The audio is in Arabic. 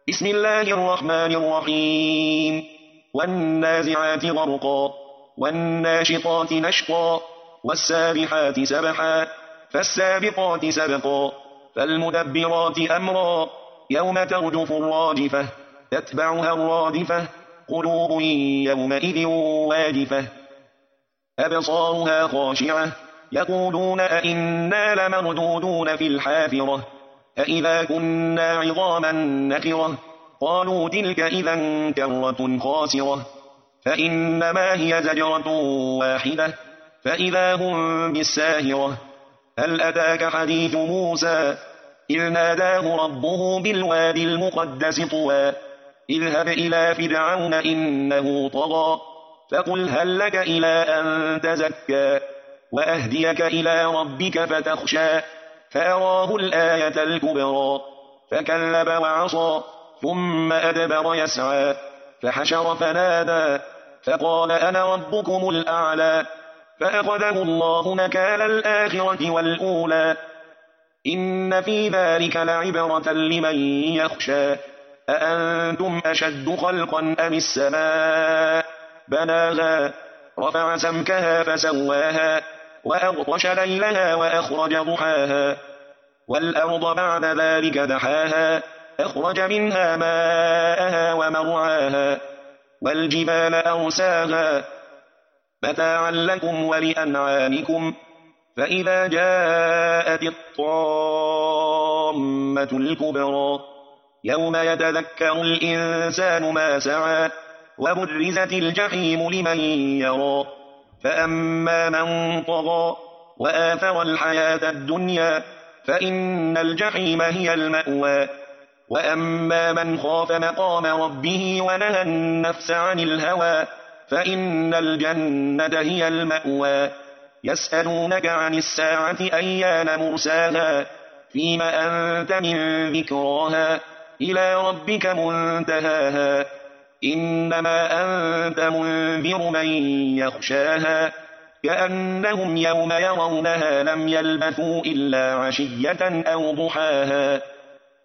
بسم الله الرحمن الرحيم. والنازعات غرقا والناشطات نشطا والسابحات سبحا فالسابقات سبقا فالمدبرات أمرا يوم ترجف الراجفة تتبعها الرادفة قلوب يومئذ واجفة أبصارها خاشعة يقولون أئنا لمردودون في الحافرة أئذا كنا عظاما نخرة قالوا تلك إذا كرة خاسرة فإنما هي زجرة واحدة فإذا هم بالساهرة هل أتاك حديث موسى إذ ناداه ربه بالوادي المقدس طوى اذهب إلى فرعون إنه طغى فقل هل لك إلى أن تزكى وأهديك إلى ربك فتخشى فأراه الآية الكبرى فكذب وعصى ثم أدبر يسعى فحشر فنادى فقال أنا ربكم الأعلى فأخذه الله نكال الآخرة والأولى إن في ذلك لعبرة لمن يخشى أأنتم أشد خلقا أم السماء بناها رفع سمكها فسواها وأغطش ليلها وأخرج ضحاها والأرض بعد ذلك دحاها أخرج منها ماءها ومرعاها والجبال أرساها متاعا لكم ولأنعامكم فإذا جاءت الطامة الكبرى يوم يتذكر الإنسان ما سعى وبرزت الجحيم لمن يرى فأما من طغى وآثر الحياة الدنيا فإن الجحيم هي المأوى وأما من خاف مقام ربه ونهى النفس عن الهوى فإن الجنة هي المأوى يسألونك عن الساعة أيان مرساها فيم أنت من ذكراها إلى ربك منتهاها إنما أنت منذر من يخشاها كأنهم يوم يرونها لم يلبثوا إلا عشية أو ضحاها